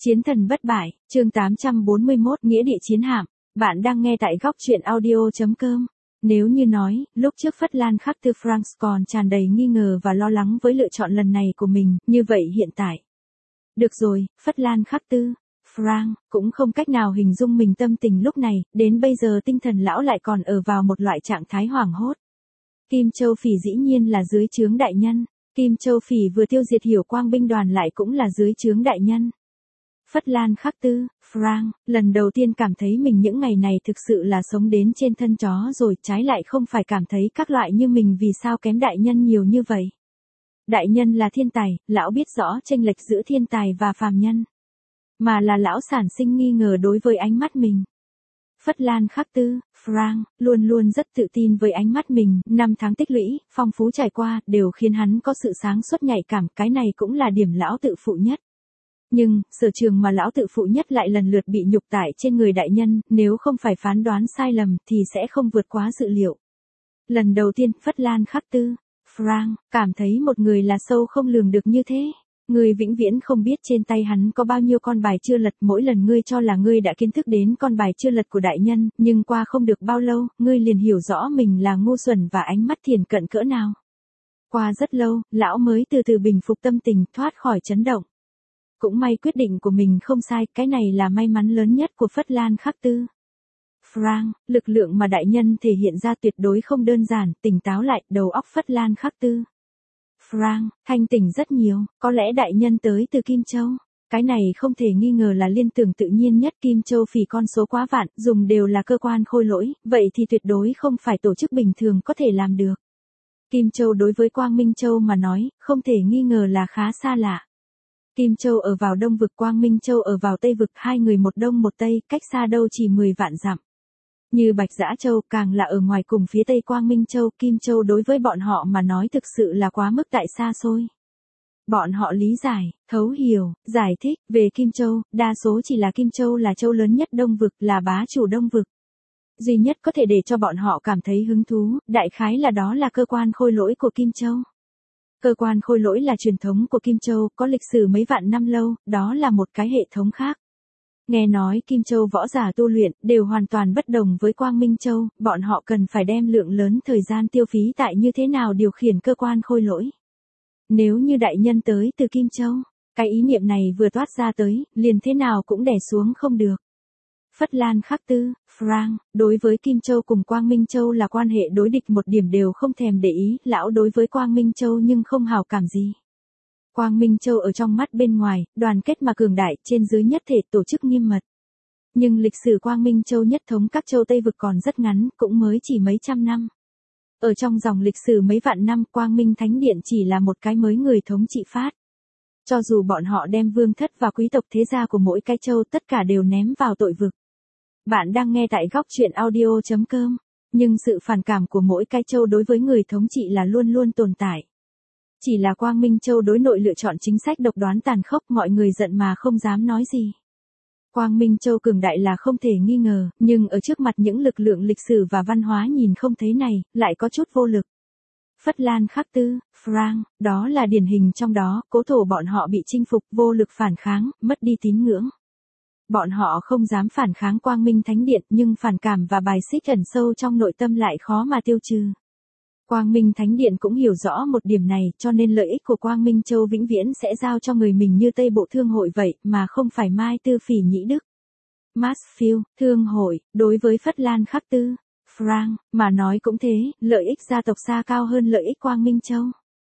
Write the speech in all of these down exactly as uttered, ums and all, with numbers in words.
Chiến thần bất bại, chương tám trăm bốn mươi mốt nghĩa địa chiến hạm. Bạn đang nghe tại góc truyện audio.com. Nếu như nói, lúc trước Phất Lan Khắc Tư Frank còn tràn đầy nghi ngờ và lo lắng với lựa chọn lần này của mình, như vậy hiện tại. Được rồi, Phất Lan Khắc Tư, Frank, cũng không cách nào hình dung mình tâm tình lúc này, đến bây giờ tinh thần lão lại còn ở vào một loại trạng thái hoảng hốt. Kim Châu Phỉ dĩ nhiên là dưới trướng đại nhân, Kim Châu Phỉ vừa tiêu diệt Hiểu Quang binh đoàn lại cũng là dưới trướng đại nhân. Phất Lan Khắc Tư, Frank, lần đầu tiên cảm thấy mình những ngày này thực sự là sống đến trên thân chó rồi, trái lại không phải cảm thấy các loại như mình vì sao kém đại nhân nhiều như vậy. Đại nhân là thiên tài, lão biết rõ chênh lệch giữa thiên tài và phàm nhân. Mà là lão sản sinh nghi ngờ đối với ánh mắt mình. Phất Lan Khắc Tư, Frank, luôn luôn rất tự tin với ánh mắt mình, năm tháng tích lũy, phong phú trải qua, đều khiến hắn có sự sáng suốt nhạy cảm, cái này cũng là điểm lão tự phụ nhất. Nhưng, sở trường mà lão tự phụ nhất lại lần lượt bị nhục tại trên người đại nhân, nếu không phải phán đoán sai lầm thì sẽ không vượt quá dự liệu. Lần đầu tiên, Phất Lan Khắc Tư, Frank, cảm thấy một người là sâu không lường được như thế. Ngươi vĩnh viễn không biết trên tay hắn có bao nhiêu con bài chưa lật, mỗi lần ngươi cho là ngươi đã kiến thức đến con bài chưa lật của đại nhân, nhưng qua không được bao lâu, ngươi liền hiểu rõ mình là ngu xuẩn và ánh mắt thiền cận cỡ nào. Qua rất lâu, lão mới từ từ bình phục tâm tình, thoát khỏi chấn động. Cũng may quyết định của mình không sai, cái này là may mắn lớn nhất của Phất Lan Khắc Tư. Frank, lực lượng mà đại nhân thể hiện ra tuyệt đối không đơn giản, tỉnh táo lại, đầu óc Phất Lan Khắc Tư. Frank, thanh tỉnh rất nhiều, có lẽ đại nhân tới từ Kim Châu. Cái này không thể nghi ngờ là liên tưởng tự nhiên nhất, Kim Châu Phỉ con số quá vạn, dùng đều là cơ quan khôi lỗi, vậy thì tuyệt đối không phải tổ chức bình thường có thể làm được. Kim Châu đối với Quang Minh Châu mà nói, không thể nghi ngờ là khá xa lạ. Kim Châu ở vào đông vực, Quang Minh Châu ở vào tây vực, hai người một đông một tây, cách xa đâu chỉ mười vạn dặm. Như Bạch Dã Châu càng là ở ngoài cùng phía tây Quang Minh Châu, Kim Châu đối với bọn họ mà nói thực sự là quá mức tại xa xôi. Bọn họ lý giải, thấu hiểu, giải thích về Kim Châu, đa số chỉ là Kim Châu là châu lớn nhất đông vực, là bá chủ đông vực. Duy nhất có thể để cho bọn họ cảm thấy hứng thú, đại khái là đó là cơ quan khôi lỗi của Kim Châu. Cơ quan khôi lỗi là truyền thống của Kim Châu, có lịch sử mấy vạn năm lâu, đó là một cái hệ thống khác. Nghe nói Kim Châu võ giả tu luyện đều hoàn toàn bất đồng với Quang Minh Châu, bọn họ cần phải đem lượng lớn thời gian tiêu phí tại như thế nào điều khiển cơ quan khôi lỗi. Nếu như đại nhân tới từ Kim Châu, cái ý niệm này vừa toát ra tới, liền thế nào cũng đè xuống không được. Phất Lan Khắc Tư, Frank, đối với Kim Châu cùng Quang Minh Châu là quan hệ đối địch, một điểm đều không thèm để ý, lão đối với Quang Minh Châu nhưng không hảo cảm gì. Quang Minh Châu ở trong mắt bên ngoài, đoàn kết mà cường đại, trên dưới nhất thể, tổ chức nghiêm mật. Nhưng lịch sử Quang Minh Châu nhất thống các châu Tây vực còn rất ngắn, cũng mới chỉ mấy trăm năm. Ở trong dòng lịch sử mấy vạn năm, Quang Minh Thánh Điện chỉ là một cái mới người thống trị phát. Cho dù bọn họ đem vương thất và quý tộc thế gia của mỗi cái châu tất cả đều ném vào tội vực. Bạn đang nghe tại góc truyện audio.com, nhưng sự phản cảm của mỗi cái châu đối với người thống trị là luôn luôn tồn tại. Chỉ là Quang Minh Châu đối nội lựa chọn chính sách độc đoán tàn khốc, mọi người giận mà không dám nói gì. Quang Minh Châu cường đại là không thể nghi ngờ, nhưng ở trước mặt những lực lượng lịch sử và văn hóa nhìn không thấy này, lại có chút vô lực. Phất Lan Khắc Tư, Frank, đó là điển hình trong đó, cố thổ bọn họ bị chinh phục, vô lực phản kháng, mất đi tín ngưỡng. Bọn họ không dám phản kháng Quang Minh Thánh Điện, nhưng phản cảm và bài xích ẩn sâu trong nội tâm lại khó mà tiêu trừ. Quang Minh Thánh Điện cũng hiểu rõ một điểm này, cho nên lợi ích của Quang Minh Châu vĩnh viễn sẽ giao cho người mình như Tây Bộ Thương hội vậy, mà không phải Mai Tư Phỉ Nhĩ Đức. Mansfield, Thương hội, đối với Phất Lan Khắc Tư, Frank, mà nói cũng thế, lợi ích gia tộc xa cao hơn lợi ích Quang Minh Châu.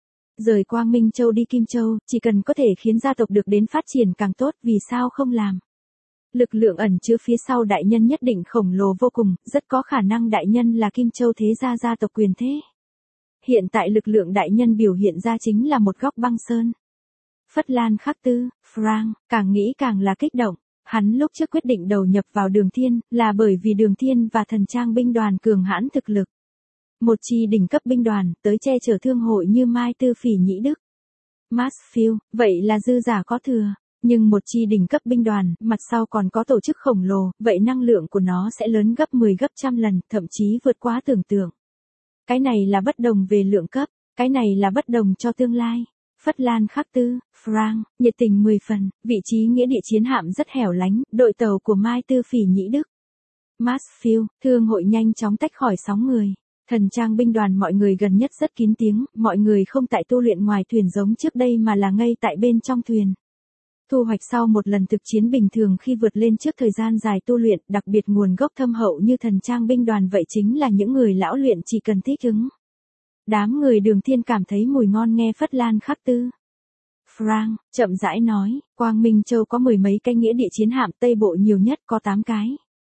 Rời Quang Minh Châu đi Kim Châu, chỉ cần có thể khiến gia tộc được đến phát triển càng tốt, vì sao không làm. Lực lượng ẩn chứa phía sau đại nhân nhất định khổng lồ vô cùng, rất có khả năng đại nhân là Kim Châu thế gia gia tộc quyền thế. Hiện tại lực lượng đại nhân biểu hiện ra chính là một góc băng sơn. Phất Lan Khắc Tư, Frank, càng nghĩ càng là kích động. Hắn lúc trước quyết định đầu nhập vào Đường Thiên, là bởi vì Đường Thiên và Thần Trang binh đoàn cường hãn thực lực. Một chi đỉnh cấp binh đoàn, tới che chở thương hội như Mai Tư Phỉ Nhĩ Đức. Mansfield, vậy là dư giả có thừa. Nhưng một chi đỉnh cấp binh đoàn, mặt sau còn có tổ chức khổng lồ, vậy năng lượng của nó sẽ lớn gấp mười gấp trăm lần, thậm chí vượt quá tưởng tượng. Cái này là bất đồng về lượng cấp, cái này là bất đồng cho tương lai. Phất Lan Khắc Tư, Frank, nhiệt tình mười phần, vị trí nghĩa địa chiến hạm rất hẻo lánh, đội tàu của Mai Tư Phỉ Nhĩ Đức. Mansfield, thương hội nhanh chóng tách khỏi sóng người. Thần trang binh đoàn mọi người gần nhất rất kín tiếng, mọi người không tại tu luyện ngoài thuyền giống trước đây mà là ngay tại bên trong thuyền. Thu hoạch sau một lần thực chiến bình thường khi vượt lên trước thời gian dài tu luyện, đặc biệt nguồn gốc thâm hậu như thần trang binh đoàn vậy chính là những người lão luyện chỉ cần thích ứng. Đám người Đường Thiên cảm thấy mùi ngon nghe Phất Lan Khắc Tư. Frank, chậm rãi nói, Quang Minh Châu có mười mấy cái nghĩa địa chiến hạm, Tây Bộ nhiều nhất có tám cái.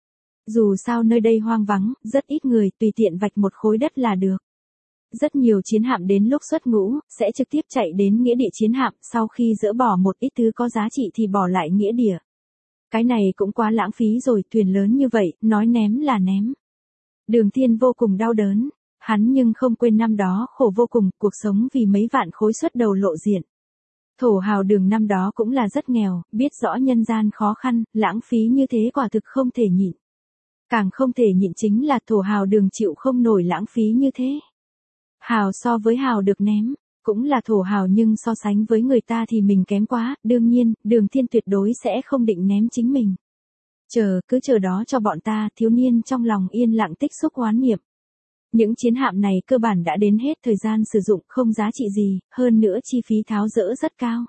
Dù sao nơi đây hoang vắng, rất ít người, tùy tiện vạch một khối đất là được. Rất nhiều chiến hạm đến lúc xuất ngũ, sẽ trực tiếp chạy đến nghĩa địa chiến hạm, sau khi dỡ bỏ một ít thứ có giá trị thì bỏ lại nghĩa địa. Cái này cũng quá lãng phí rồi, thuyền lớn như vậy, nói ném là ném. Đường Thiên vô cùng đau đớn, hắn nhưng không quên năm đó khổ vô cùng, cuộc sống vì mấy vạn khối xuất đầu lộ diện. Thổ hào Đường năm đó cũng là rất nghèo, biết rõ nhân gian khó khăn, lãng phí như thế quả thực không thể nhịn. Càng không thể nhịn chính là thổ hào Đường chịu không nổi lãng phí như thế. Hào so với hào được ném, cũng là thổ hào nhưng so sánh với người ta thì mình kém quá, đương nhiên, Đường Thiên tuyệt đối sẽ không định ném chính mình. Chờ, cứ chờ đó cho bọn ta, thiếu niên trong lòng yên lặng tích xúc oán niệm. Những chiến hạm này cơ bản đã đến hết thời gian sử dụng, không giá trị gì, hơn nữa chi phí tháo dỡ rất cao.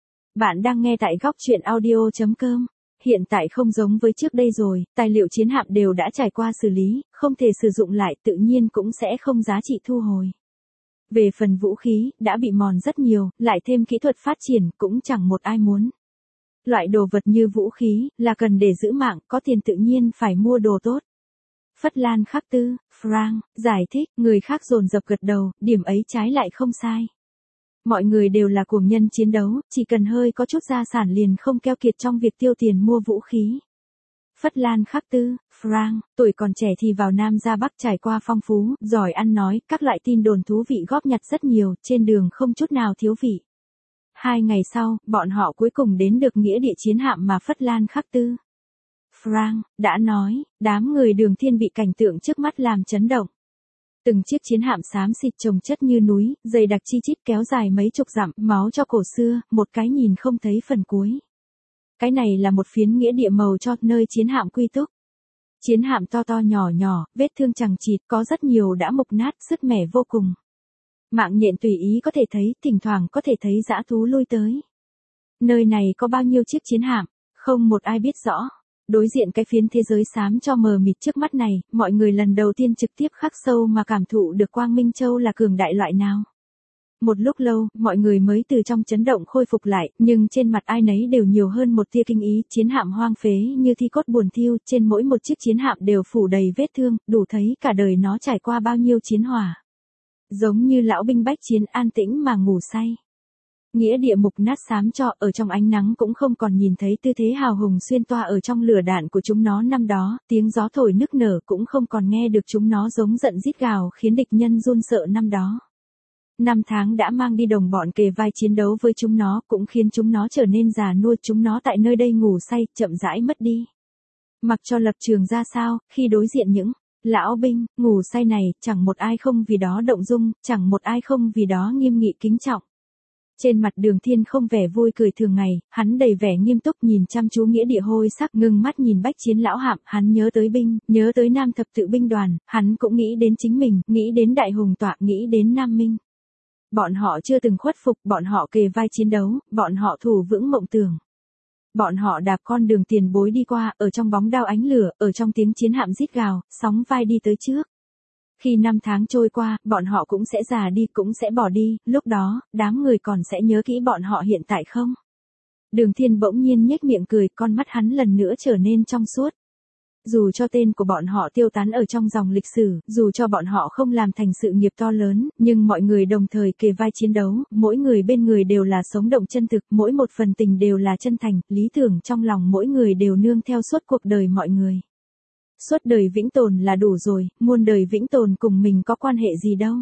Bạn đang nghe tại góc truyện audio chấm com. Hiện tại không giống với trước đây rồi, tài liệu chiến hạm đều đã trải qua xử lý, không thể sử dụng lại, tự nhiên cũng sẽ không giá trị thu hồi. Về phần vũ khí, đã bị mòn rất nhiều, lại thêm kỹ thuật phát triển, cũng chẳng một ai muốn. Loại đồ vật như vũ khí, là cần để giữ mạng, có tiền tự nhiên phải mua đồ tốt. Phất Lan Khắc Tư, Frank, giải thích, người khác dồn dập gật đầu, điểm ấy trái lại không sai. Mọi người đều là cuồng nhân chiến đấu, chỉ cần hơi có chút gia sản liền không keo kiệt trong việc tiêu tiền mua vũ khí. Phất Lan Khắc Tư, Frank, tuổi còn trẻ thì vào Nam ra Bắc trải qua phong phú, giỏi ăn nói, các loại tin đồn thú vị góp nhặt rất nhiều, trên đường không chút nào thiếu vị. Hai ngày sau, bọn họ cuối cùng đến được nghĩa địa chiến hạm mà Phất Lan Khắc Tư. Frank, đã nói, đám người Đường Thiên bị cảnh tượng trước mắt làm chấn động. Từng chiếc chiến hạm xám xịt chồng chất như núi, dày đặc chi chít kéo dài mấy chục dặm, máu cho cổ xưa, một cái nhìn không thấy phần cuối. Cái này là một phiến nghĩa địa màu cho nơi chiến hạm quy túc. Chiến hạm to to nhỏ nhỏ, vết thương chằng chịt, có rất nhiều đã mục nát, sứt mẻ vô cùng. Mạng nhện tùy ý có thể thấy, thỉnh thoảng có thể thấy dã thú lui tới. Nơi này có bao nhiêu chiếc chiến hạm, không một ai biết rõ. Đối diện cái phiến thế giới xám cho mờ mịt trước mắt này, mọi người lần đầu tiên trực tiếp khắc sâu mà cảm thụ được Quang Minh Châu là cường đại loại nào. Một lúc lâu, mọi người mới từ trong chấn động khôi phục lại, nhưng trên mặt ai nấy đều nhiều hơn một tia kinh ý, chiến hạm hoang phế như thi cốt buồn thiêu, trên mỗi một chiếc chiến hạm đều phủ đầy vết thương, đủ thấy cả đời nó trải qua bao nhiêu chiến hỏa. Giống như lão binh bách chiến an tĩnh mà ngủ say. Nghĩa địa mục nát xám cho, ở trong ánh nắng cũng không còn nhìn thấy tư thế hào hùng xuyên toa ở trong lửa đạn của chúng nó năm đó, tiếng gió thổi nức nở cũng không còn nghe được chúng nó giống giận rít gào khiến địch nhân run sợ năm đó. Năm tháng đã mang đi đồng bọn kề vai chiến đấu với chúng nó, cũng khiến chúng nó trở nên già nua, chúng nó tại nơi đây ngủ say, chậm rãi mất đi. Mặc cho lập trường ra sao, khi đối diện những lão binh, ngủ say này, chẳng một ai không vì đó động dung, chẳng một ai không vì đó nghiêm nghị kính trọng. Trên mặt Đường Thiên không vẻ vui cười thường ngày, hắn đầy vẻ nghiêm túc nhìn chăm chú nghĩa địa hôi sắc, ngưng mắt nhìn bách chiến lão hạm, hắn nhớ tới binh, nhớ tới Nam thập tự binh đoàn, hắn cũng nghĩ đến chính mình, nghĩ đến Đại Hùng Tọa, nghĩ đến Nam Minh. Bọn họ chưa từng khuất phục, bọn họ kề vai chiến đấu, bọn họ thủ vững mộng tưởng. Bọn họ đạp con đường tiền bối đi qua, ở trong bóng đao ánh lửa, ở trong tiếng chiến hạm rít gào, sóng vai đi tới trước. Khi năm tháng trôi qua, bọn họ cũng sẽ già đi, cũng sẽ bỏ đi, lúc đó, đám người còn sẽ nhớ kỹ bọn họ hiện tại không? Đường Thiên bỗng nhiên nhếch miệng cười, con mắt hắn lần nữa trở nên trong suốt. Dù cho tên của bọn họ tiêu tán ở trong dòng lịch sử, dù cho bọn họ không làm thành sự nghiệp to lớn, nhưng mọi người đồng thời kề vai chiến đấu, mỗi người bên người đều là sống động chân thực, mỗi một phần tình đều là chân thành, lý tưởng trong lòng mỗi người đều nương theo suốt cuộc đời mọi người. Suốt đời vĩnh tồn là đủ rồi, muôn đời vĩnh tồn cùng mình có quan hệ gì đâu.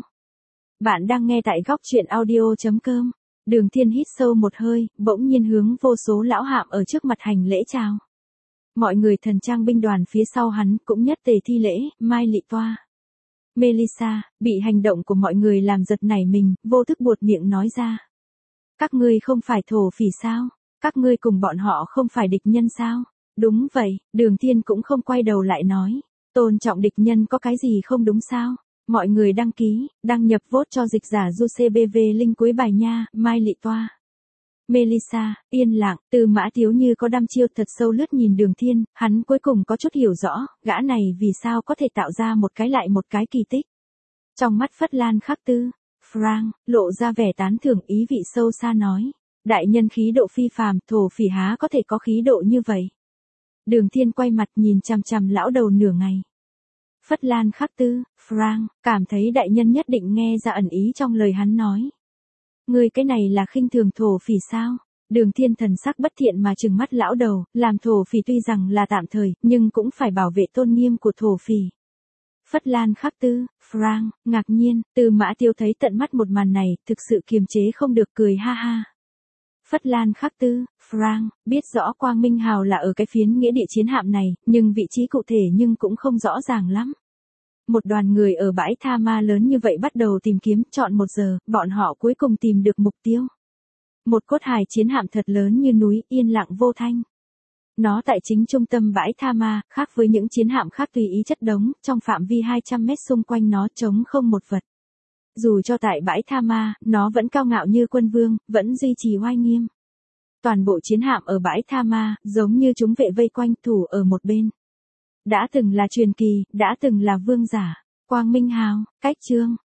Bạn đang nghe tại góc truyện audio chấm com. Đường Thiên hít sâu một hơi, bỗng nhiên hướng vô số lão hạm ở trước mặt hành lễ chào. Mọi người thần trang binh đoàn phía sau hắn cũng nhất tề thi lễ, Mai Lị Toa. Melissa, bị hành động của mọi người làm giật nảy mình, vô thức buột miệng nói ra. Các ngươi không phải thổ phỉ sao? Các ngươi cùng bọn họ không phải địch nhân sao? Đúng vậy, Đường Thiên cũng không quay đầu lại nói. Tôn trọng địch nhân có cái gì không đúng sao? Mọi người đăng ký, đăng nhập vote cho dịch giả du xê bê vê link cuối bài nha, Mai Lị Toa. Melissa, yên lặng, Tư Mã Thiếu Như có đăm chiêu thật sâu lướt nhìn Đường Thiên, hắn cuối cùng có chút hiểu rõ, gã này vì sao có thể tạo ra một cái lại một cái kỳ tích. Trong mắt Phất Lan Khắc Tư, Frank, lộ ra vẻ tán thưởng ý vị sâu xa nói. Đại nhân khí độ phi phàm, thổ phỉ há có thể có khí độ như vậy. Đường Thiên quay mặt nhìn chằm chằm lão đầu nửa ngày. Phất Lan Khắc Tư, Frank, cảm thấy đại nhân nhất định nghe ra ẩn ý trong lời hắn nói. Ngươi cái này là khinh thường thổ phỉ sao? Đường Thiên thần sắc bất thiện mà trừng mắt lão đầu, làm thổ phỉ tuy rằng là tạm thời, nhưng cũng phải bảo vệ tôn nghiêm của thổ phỉ. Phất Lan Khắc Tư, Frank, ngạc nhiên, Tư Mã Tiêu thấy tận mắt một màn này, thực sự kiềm chế không được cười ha ha. Phất Lan Khắc Tư, Frank, biết rõ Quang Minh Hào là ở cái phiến nghĩa địa chiến hạm này, nhưng vị trí cụ thể nhưng cũng không rõ ràng lắm. Một đoàn người ở bãi tha ma lớn như vậy bắt đầu tìm kiếm, chọn một giờ, bọn họ cuối cùng tìm được mục tiêu. Một cốt hài chiến hạm thật lớn như núi, yên lặng vô thanh. Nó tại chính trung tâm bãi tha ma, khác với những chiến hạm khác tùy ý chất đống, trong phạm vi hai trăm mét xung quanh nó trống không một vật. Dù cho tại bãi tha ma, nó vẫn cao ngạo như quân vương, vẫn duy trì oai nghiêm. Toàn bộ chiến hạm ở bãi tha ma, giống như chúng vệ vây quanh thủ ở một bên. Đã từng là truyền kỳ, đã từng là vương giả, Quang Minh Hào, cách chương.